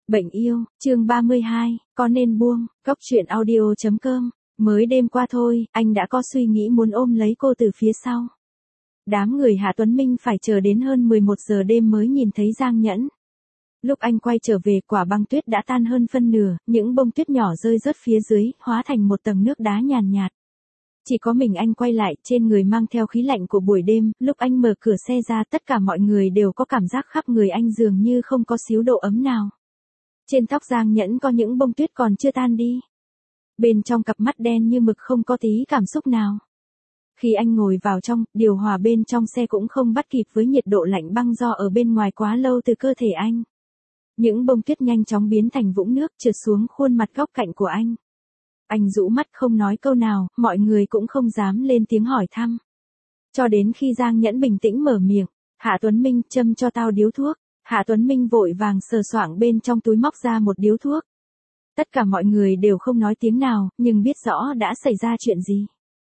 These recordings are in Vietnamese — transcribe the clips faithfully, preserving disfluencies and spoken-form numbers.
Bệnh yêu, chương ba mươi hai, có nên buông, Cóc truyện audio.com, mới đêm qua thôi, anh đã có suy nghĩ muốn ôm lấy cô từ phía sau. Đám người Hạ Tuấn Minh phải chờ đến hơn mười một giờ đêm mới nhìn thấy Giang Nhẫn. Lúc anh quay trở về, quả băng tuyết đã tan hơn phân nửa, những bông tuyết nhỏ rơi rớt phía dưới, hóa thành một tầng nước đá nhàn nhạt. Chỉ có mình anh quay lại, trên người mang theo khí lạnh của buổi đêm, lúc anh mở cửa xe ra tất cả mọi người đều có cảm giác khắp người anh dường như không có xíu độ ấm nào. Trên tóc Giang Nhẫn có những bông tuyết còn chưa tan đi. Bên trong cặp mắt đen như mực không có tí cảm xúc nào. Khi anh ngồi vào trong, điều hòa bên trong xe cũng không bắt kịp với nhiệt độ lạnh băng do ở bên ngoài quá lâu từ cơ thể anh. Những bông tuyết nhanh chóng biến thành vũng nước trượt xuống khuôn mặt góc cạnh của anh. Anh rũ mắt không nói câu nào, mọi người cũng không dám lên tiếng hỏi thăm. Cho đến khi Giang Nhẫn bình tĩnh mở miệng, Hạ Tuấn Minh, châm cho tao điếu thuốc. Hạ Tuấn Minh vội vàng sờ soạng bên trong túi móc ra một điếu thuốc. Tất cả mọi người đều không nói tiếng nào, nhưng biết rõ đã xảy ra chuyện gì.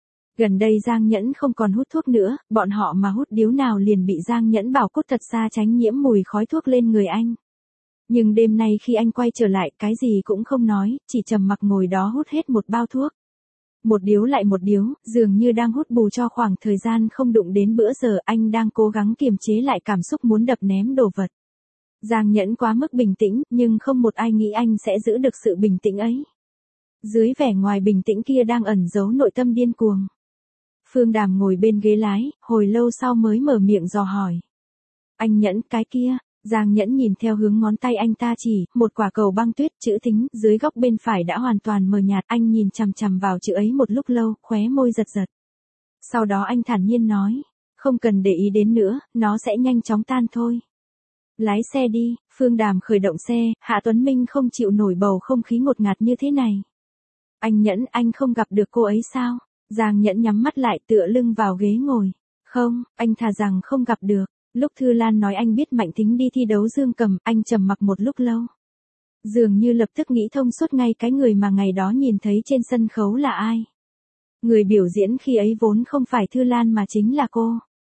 Gần đây Giang Nhẫn không còn hút thuốc nữa, bọn họ mà hút điếu nào liền bị Giang Nhẫn bảo cút thật xa tránh nhiễm mùi khói thuốc lên người anh. Nhưng đêm nay khi anh quay trở lại, cái gì cũng không nói, chỉ trầm mặc ngồi đó hút hết một bao thuốc. Một điếu lại một điếu, dường như đang hút bù cho khoảng thời gian không đụng đến bữa giờ, anh đang cố gắng kiềm chế lại cảm xúc muốn đập ném đồ vật. Giang Nhẫn quá mức bình tĩnh, nhưng không một ai nghĩ anh sẽ giữ được sự bình tĩnh ấy. Dưới vẻ ngoài bình tĩnh kia đang ẩn giấu nội tâm điên cuồng. Phương Đàm ngồi bên ghế lái, hồi lâu sau mới mở miệng dò hỏi. Anh Nhẫn, cái kia. Giang Nhẫn nhìn theo hướng ngón tay anh ta chỉ, một quả cầu băng tuyết, chữ tính, dưới góc bên phải đã hoàn toàn mờ nhạt, anh nhìn chằm chằm vào chữ ấy một lúc lâu, khóe môi giật giật. Sau đó anh thản nhiên nói, không cần để ý đến nữa, nó sẽ nhanh chóng tan thôi. Lái xe đi, Phương Đàm khởi động xe, Hạ Tuấn Minh không chịu nổi bầu không khí ngột ngạt như thế này. Anh Nhẫn, anh không gặp được cô ấy sao? Giang Nhẫn nhắm mắt lại tựa lưng vào ghế ngồi. Không, anh thà rằng không gặp được. Lúc Thư Lan nói anh biết Mạnh Thính đi thi đấu dương cầm, anh trầm mặc một lúc lâu. Dường như lập tức nghĩ thông suốt ngay cái người mà ngày đó nhìn thấy trên sân khấu là ai. Người biểu diễn khi ấy vốn không phải Thư Lan mà chính là cô.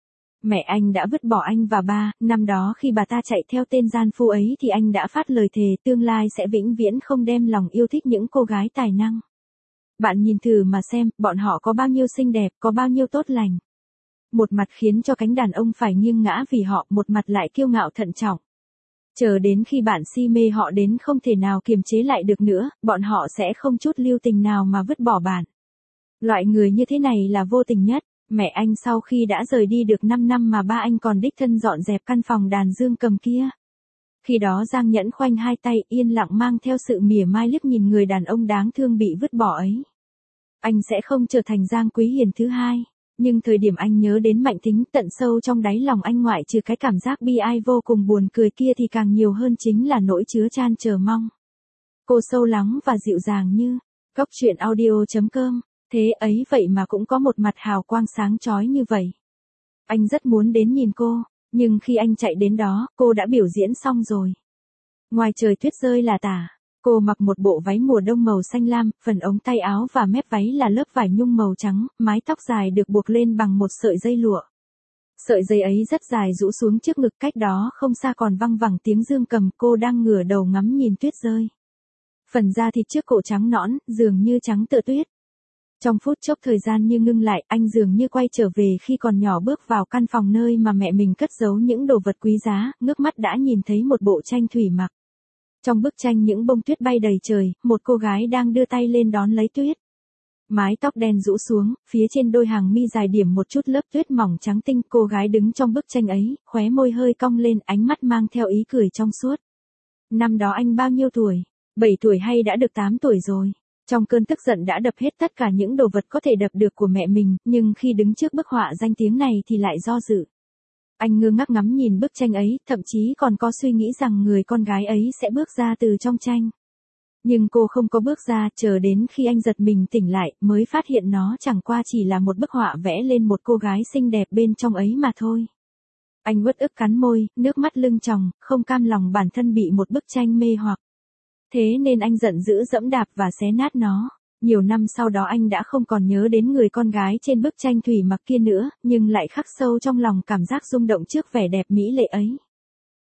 Mẹ anh đã vứt bỏ anh và ba, năm đó khi bà ta chạy theo tên gian phu ấy thì anh đã phát lời thề tương lai sẽ vĩnh viễn không đem lòng yêu thích những cô gái tài năng. Bạn nhìn thử mà xem, bọn họ có bao nhiêu xinh đẹp, có bao nhiêu tốt lành. Một mặt khiến cho cánh đàn ông phải nghiêng ngã vì họ, một mặt lại kiêu ngạo thận trọng. Chờ đến khi bạn si mê họ đến không thể nào kiềm chế lại được nữa, bọn họ sẽ không chút lưu tình nào mà vứt bỏ bạn. Loại người như thế này là vô tình nhất. Mẹ anh sau khi đã rời đi được năm năm mà ba anh còn đích thân dọn dẹp căn phòng đàn dương cầm kia. Khi đó Giang Nhẫn khoanh hai tay yên lặng mang theo sự mỉa mai liếc nhìn người đàn ông đáng thương bị vứt bỏ ấy. Anh sẽ không trở thành Giang Quý Hiền thứ hai. Nhưng thời điểm anh nhớ đến Mạnh Thính, tận sâu trong đáy lòng anh ngoại trừ cái cảm giác bi ai vô cùng buồn cười kia thì càng nhiều hơn chính là nỗi chứa chan chờ mong. Cô sâu lắng và dịu dàng như Cóc truyện audio.com, thế ấy vậy mà cũng có một mặt hào quang sáng chói như vậy. Anh rất muốn đến nhìn cô, nhưng khi anh chạy đến đó, cô đã biểu diễn xong rồi. Ngoài trời tuyết rơi là tả. Cô mặc một bộ váy mùa đông màu xanh lam, phần ống tay áo và mép váy là lớp vải nhung màu trắng, mái tóc dài được buộc lên bằng một sợi dây lụa. Sợi dây ấy rất dài rũ xuống trước ngực, cách đó không xa còn văng vẳng tiếng dương cầm, cô đang ngửa đầu ngắm nhìn tuyết rơi. Phần da thịt trước cổ trắng nõn, dường như trắng tựa tuyết. Trong phút chốc thời gian như ngưng lại, anh dường như quay trở về khi còn nhỏ bước vào căn phòng nơi mà mẹ mình cất giấu những đồ vật quý giá, ngước mắt đã nhìn thấy một bộ tranh thủy mặc. Trong bức tranh những bông tuyết bay đầy trời, một cô gái đang đưa tay lên đón lấy tuyết. Mái tóc đen rũ xuống, phía trên đôi hàng mi dài điểm một chút lớp tuyết mỏng trắng tinh, cô gái đứng trong bức tranh ấy, khóe môi hơi cong lên, ánh mắt mang theo ý cười trong suốt. Năm đó anh bao nhiêu tuổi? bảy tuổi hay đã được tám tuổi rồi? Trong cơn tức giận đã đập hết tất cả những đồ vật có thể đập được của mẹ mình, nhưng khi đứng trước bức họa danh tiếng này thì lại do dự. Anh ngơ ngác ngắm nhìn bức tranh ấy, thậm chí còn có suy nghĩ rằng người con gái ấy sẽ bước ra từ trong tranh. Nhưng cô không có bước ra, chờ đến khi anh giật mình tỉnh lại, mới phát hiện nó chẳng qua chỉ là một bức họa vẽ lên một cô gái xinh đẹp bên trong ấy mà thôi. Anh uất ức cắn môi, nước mắt lưng tròng, không cam lòng bản thân bị một bức tranh mê hoặc. Thế nên anh giận dữ dẫm đạp và xé nát nó. Nhiều năm sau đó anh đã không còn nhớ đến người con gái trên bức tranh thủy mặc kia nữa, nhưng lại khắc sâu trong lòng cảm giác rung động trước vẻ đẹp mỹ lệ ấy.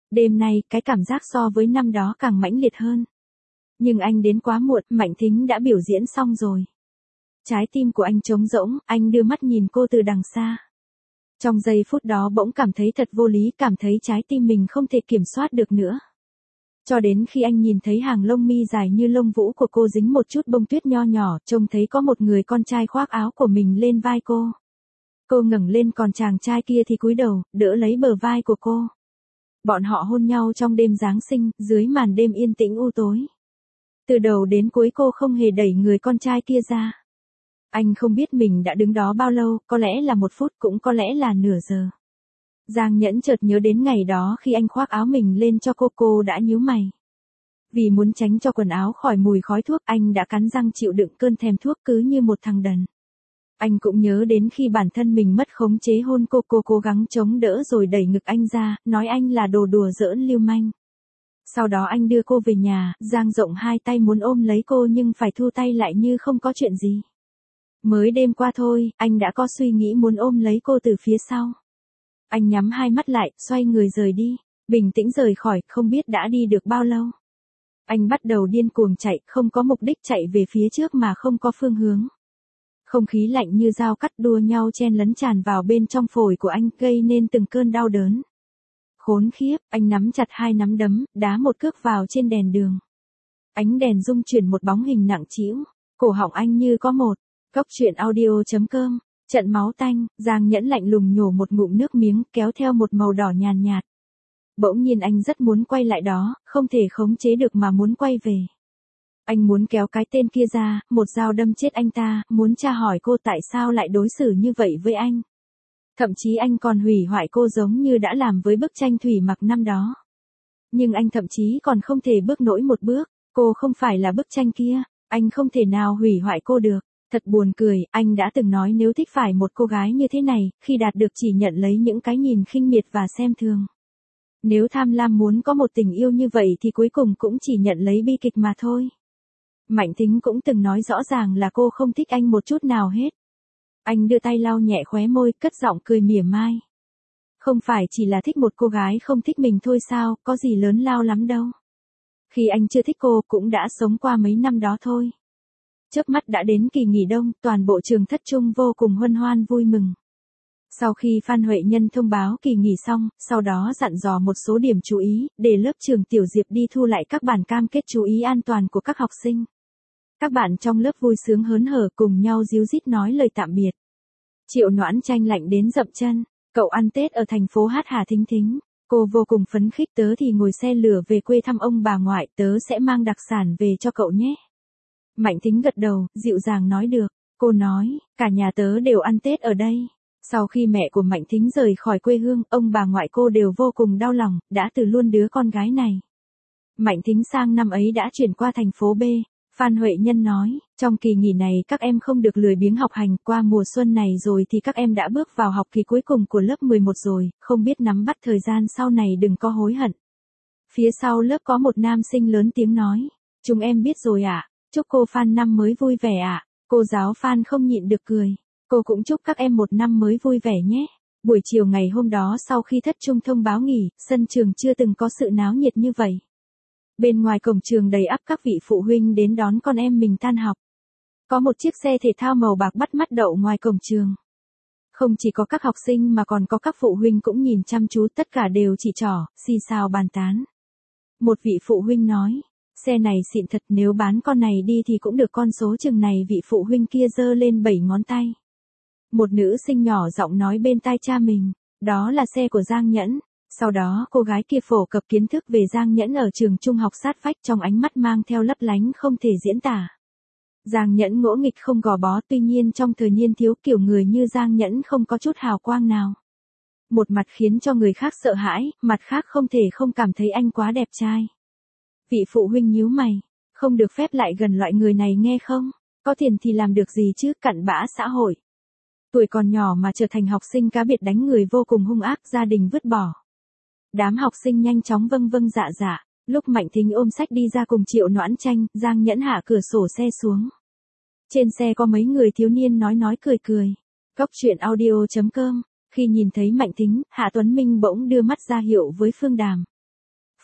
Đêm nay, cái cảm giác so với năm đó càng mãnh liệt hơn. Nhưng anh đến quá muộn, Mạnh Thính đã biểu diễn xong rồi. Trái tim của anh trống rỗng, anh đưa mắt nhìn cô từ đằng xa. Trong giây phút đó bỗng cảm thấy thật vô lý, cảm thấy trái tim mình không thể kiểm soát được nữa. Cho đến khi anh nhìn thấy hàng lông mi dài như lông vũ của cô dính một chút bông tuyết nho nhỏ, trông thấy có một người con trai khoác áo của mình lên vai cô. Cô ngẩng lên, còn chàng trai kia thì cúi đầu, đỡ lấy bờ vai của cô. Bọn họ hôn nhau trong đêm Giáng sinh, dưới màn đêm yên tĩnh u tối. Từ đầu đến cuối cô không hề đẩy người con trai kia ra. Anh không biết mình đã đứng đó bao lâu, có lẽ là một phút, cũng có lẽ là nửa giờ. Giang Nhẫn chợt nhớ đến ngày đó khi anh khoác áo mình lên cho cô, cô đã nhíu mày. Vì muốn tránh cho quần áo khỏi mùi khói thuốc, anh đã cắn răng chịu đựng cơn thèm thuốc cứ như một thằng đần. Anh cũng nhớ đến khi bản thân mình mất khống chế hôn cô, cô cố gắng chống đỡ rồi đẩy ngực anh ra, nói anh là đồ đùa giỡn lưu manh. Sau đó anh đưa cô về nhà, dang rộng hai tay muốn ôm lấy cô nhưng phải thu tay lại như không có chuyện gì. Mới đêm qua thôi, anh đã có suy nghĩ muốn ôm lấy cô từ phía sau. Anh nhắm hai mắt lại, xoay người rời đi, bình tĩnh rời khỏi, không biết đã đi được bao lâu. Anh bắt đầu điên cuồng chạy, không có mục đích, chạy về phía trước mà không có phương hướng. Không khí lạnh như dao cắt đua nhau chen lấn tràn vào bên trong phổi của anh, gây nên từng cơn đau đớn. Khốn khiếp, anh nắm chặt hai nắm đấm, đá một cước vào trên đèn đường. Ánh đèn rung chuyển một bóng hình nặng trĩu, cổ họng anh như có một. Cốc truyện audio chấm com, trận máu tanh, Giang Nhẫn lạnh lùng nhổ một ngụm nước miếng, kéo theo một màu đỏ nhàn nhạt. Bỗng nhiên anh rất muốn quay lại đó, không thể khống chế được mà muốn quay về. Anh muốn kéo cái tên kia ra, một dao đâm chết anh ta, muốn tra hỏi cô tại sao lại đối xử như vậy với anh. Thậm chí anh còn hủy hoại cô giống như đã làm với bức tranh thủy mặc năm đó. Nhưng anh thậm chí còn không thể bước nổi một bước, cô không phải là bức tranh kia, anh không thể nào hủy hoại cô được. Thật buồn cười, anh đã từng nói nếu thích phải một cô gái như thế này, khi đạt được chỉ nhận lấy những cái nhìn khinh miệt và xem thường. Nếu tham lam muốn có một tình yêu như vậy thì cuối cùng cũng chỉ nhận lấy bi kịch mà thôi. Mạnh Thính cũng từng nói rõ ràng là cô không thích anh một chút nào hết. Anh đưa tay lau nhẹ khóe môi, cất giọng cười mỉa mai. Không phải chỉ là thích một cô gái không thích mình thôi sao, có gì lớn lao lắm đâu. Khi anh chưa thích cô cũng đã sống qua mấy năm đó thôi. Chớp mắt đã đến kỳ nghỉ đông, toàn bộ trường thất trung vô cùng huân hoan vui mừng. Sau khi Phan Huệ Nhân thông báo kỳ nghỉ xong, sau đó dặn dò một số điểm chú ý, để lớp trường Tiểu Diệp đi thu lại các bản cam kết chú ý an toàn của các học sinh. Các bạn trong lớp vui sướng hớn hở cùng nhau díu dít nói lời tạm biệt. Triệu Noãn Tranh lạnh đến dậm chân, cậu ăn Tết ở thành phố Hát Hà Thính Thính. Cô vô cùng phấn khích, tớ thì ngồi xe lửa về quê thăm ông bà ngoại, tớ sẽ mang đặc sản về cho cậu nhé. Mạnh Thính gật đầu, dịu dàng nói được. Cô nói, cả nhà tớ đều ăn Tết ở đây. Sau khi mẹ của Mạnh Thính rời khỏi quê hương, ông bà ngoại cô đều vô cùng đau lòng, đã từ luôn đứa con gái này. Mạnh Thính sang năm ấy đã chuyển qua thành phố B. Phan Huệ Nhân nói, trong kỳ nghỉ này các em không được lười biếng học hành, qua mùa xuân này rồi thì các em đã bước vào học kỳ cuối cùng của lớp mười một rồi, không biết nắm bắt thời gian sau này đừng có hối hận. Phía sau lớp có một nam sinh lớn tiếng nói, chúng em biết rồi ạ, à? Chúc cô Phan năm mới vui vẻ ạ. À? Cô giáo Phan không nhịn được cười, cô cũng chúc các em một năm mới vui vẻ nhé. Buổi chiều ngày hôm đó sau khi thất trung thông báo nghỉ, sân trường chưa từng có sự náo nhiệt như vậy. Bên ngoài cổng trường đầy ắp các vị phụ huynh đến đón con em mình tan học. Có một chiếc xe thể thao màu bạc bắt mắt đậu ngoài cổng trường. Không chỉ có các học sinh mà còn có các phụ huynh cũng nhìn chăm chú, tất cả đều chỉ trỏ, xì xào bàn tán. Một vị phụ huynh nói, xe này xịn thật, nếu bán con này đi thì cũng được con số chừng này. Vị phụ huynh kia giơ lên bảy ngón tay. Một nữ sinh nhỏ giọng nói bên tai cha mình, đó là xe của Giang Nhẫn. Sau đó cô gái kia phổ cập kiến thức về Giang Nhẫn ở trường trung học sát vách, trong ánh mắt mang theo lấp lánh không thể diễn tả. Giang Nhẫn ngỗ nghịch không gò bó, tuy nhiên trong thời niên thiếu kiểu người như Giang Nhẫn không có chút hào quang nào. Một mặt khiến cho người khác sợ hãi, mặt khác không thể không cảm thấy anh quá đẹp trai. Vị phụ huynh nhíu mày, không được phép lại gần loại người này nghe không? Có tiền thì làm được gì chứ, cặn bã xã hội. Tuổi còn nhỏ mà trở thành học sinh cá biệt đánh người vô cùng hung ác, gia đình vứt bỏ. Đám học sinh nhanh chóng vâng vâng dạ dạ, lúc Mạnh Thính ôm sách đi ra cùng Triệu Noãn Tranh, Giang Nhẫn hạ cửa sổ xe xuống. Trên xe có mấy người thiếu niên nói nói cười cười. Cốc truyện audio chấm com, khi nhìn thấy Mạnh Thính, Hạ Tuấn Minh bỗng đưa mắt ra hiệu với Phương Đàm.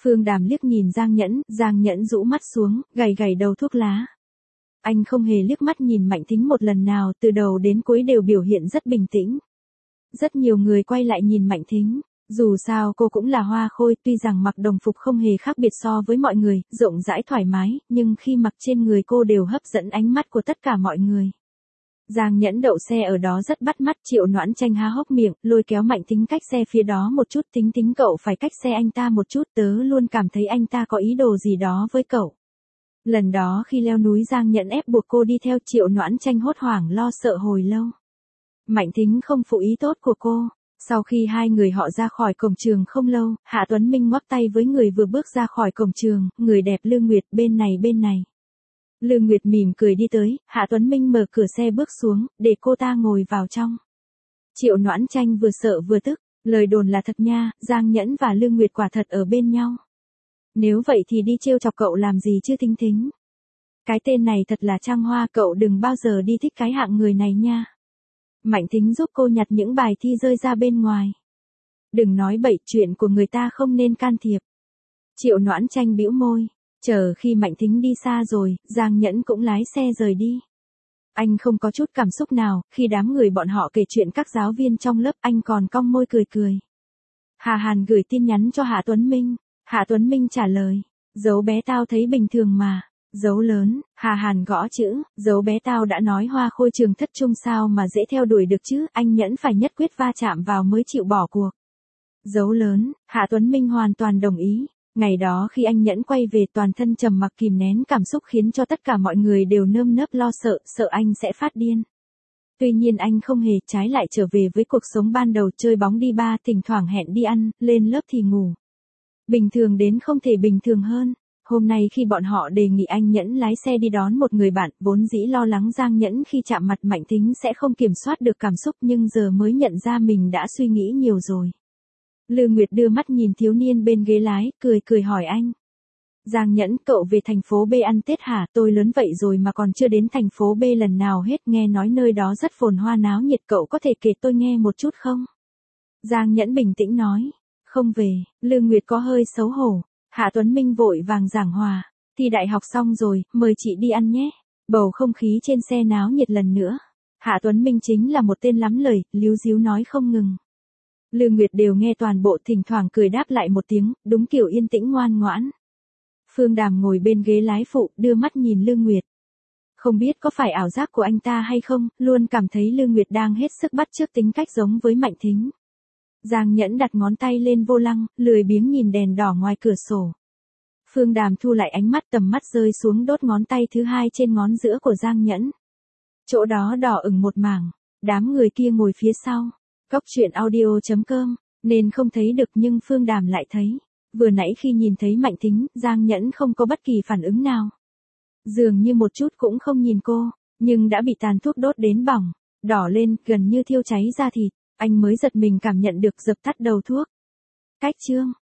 Phương Đàm liếc nhìn Giang Nhẫn, Giang Nhẫn rũ mắt xuống, gầy gầy đầu thuốc lá. Anh không hề liếc mắt nhìn Mạnh Thính một lần nào, từ đầu đến cuối đều biểu hiện rất bình tĩnh. Rất nhiều người quay lại nhìn Mạnh Thính. Dù sao cô cũng là hoa khôi, tuy rằng mặc đồng phục không hề khác biệt so với mọi người, rộng rãi thoải mái, nhưng khi mặc trên người cô đều hấp dẫn ánh mắt của tất cả mọi người. Giang Nhẫn đậu xe ở đó rất bắt mắt, Triệu Noãn Tranh há hốc miệng, lôi kéo Mạnh Thính cách xe phía đó một chút. Tính tính cậu phải cách xe anh ta một chút, tớ luôn cảm thấy anh ta có ý đồ gì đó với cậu. Lần đó khi leo núi Giang Nhẫn ép buộc cô đi theo, Triệu Noãn Tranh hốt hoảng lo sợ hồi lâu. Mạnh Thính không phụ ý tốt của cô. Sau khi hai người họ ra khỏi cổng trường không lâu, Hạ Tuấn Minh ngoắc tay với người vừa bước ra khỏi cổng trường, người đẹp Lương Nguyệt, bên này bên này. Lương Nguyệt mỉm cười đi tới, Hạ Tuấn Minh mở cửa xe bước xuống, để cô ta ngồi vào trong. Triệu Noãn Tranh vừa sợ vừa tức, lời đồn là thật nha, Giang Nhẫn và Lương Nguyệt quả thật ở bên nhau. Nếu vậy thì đi trêu chọc cậu làm gì chứ Thính Thính. Cái tên này thật là trăng hoa, cậu đừng bao giờ đi thích cái hạng người này nha. Mạnh Thính giúp cô nhặt những bài thi rơi ra bên ngoài. Đừng nói bậy, chuyện của người ta không nên can thiệp. Triệu Noãn Tranh bĩu môi. Chờ khi Mạnh Thính đi xa rồi, Giang Nhẫn cũng lái xe rời đi. Anh không có chút cảm xúc nào, khi đám người bọn họ kể chuyện các giáo viên trong lớp, anh còn cong môi cười cười. Hà Hàn gửi tin nhắn cho Hạ Tuấn Minh. Hạ Tuấn Minh trả lời. Dấu bé tao thấy bình thường mà. Dấu lớn, Hà Hàn gõ chữ, dấu bé tao đã nói hoa khôi trường thất trung sao mà dễ theo đuổi được chứ, anh Nhẫn phải nhất quyết va chạm vào mới chịu bỏ cuộc. Dấu lớn, Hạ Tuấn Minh hoàn toàn đồng ý. Ngày đó khi anh Nhẫn quay về, toàn thân trầm mặc kìm nén cảm xúc khiến cho tất cả mọi người đều nơm nớp lo sợ, sợ anh sẽ phát điên. Tuy nhiên anh không hề, trái lại trở về với cuộc sống ban đầu, chơi bóng đi ba, thỉnh thoảng hẹn đi ăn, lên lớp thì ngủ. Bình thường đến không thể bình thường hơn. Hôm nay khi bọn họ đề nghị anh Nhẫn lái xe đi đón một người bạn, vốn dĩ lo lắng Giang Nhẫn khi chạm mặt Mạnh Thính sẽ không kiểm soát được cảm xúc, nhưng giờ mới nhận ra mình đã suy nghĩ nhiều rồi. Lương Nguyệt đưa mắt nhìn thiếu niên bên ghế lái, cười cười hỏi anh. Giang Nhẫn, cậu về thành phố B ăn Tết hả? Tôi lớn vậy rồi mà còn chưa đến thành phố B lần nào hết, nghe nói nơi đó rất phồn hoa náo nhiệt, cậu có thể kể tôi nghe một chút không? Giang Nhẫn bình tĩnh nói. Không về. Lương Nguyệt có hơi xấu hổ. Hạ Tuấn Minh vội vàng giảng hòa. Thi đại học xong rồi, mời chị đi ăn nhé. Bầu không khí trên xe náo nhiệt lần nữa. Hạ Tuấn Minh chính là một tên lắm lời, líu díu nói không ngừng. Lương Nguyệt đều nghe toàn bộ, thỉnh thoảng cười đáp lại một tiếng, đúng kiểu yên tĩnh ngoan ngoãn. Phương Đàm ngồi bên ghế lái phụ, đưa mắt nhìn Lương Nguyệt. Không biết có phải ảo giác của anh ta hay không, luôn cảm thấy Lương Nguyệt đang hết sức bắt chước tính cách giống với Mạnh Thính. Giang Nhẫn đặt ngón tay lên vô lăng, lười biếng nhìn đèn đỏ ngoài cửa sổ. Phương Đàm thu lại ánh mắt, tầm mắt rơi xuống đốt ngón tay thứ hai trên ngón giữa của Giang Nhẫn. Chỗ đó đỏ ửng một mảng, đám người kia ngồi phía sau. Cóc truyện audio chấm com, nên không thấy được nhưng Phương Đàm lại thấy. Vừa nãy khi nhìn thấy Mạnh Thính, Giang Nhẫn không có bất kỳ phản ứng nào. Dường như một chút cũng không nhìn cô, nhưng đã bị tàn thuốc đốt đến bỏng, đỏ lên, gần như thiêu cháy da thịt. Anh mới giật mình cảm nhận được, dập tắt đầu thuốc. Cách chương.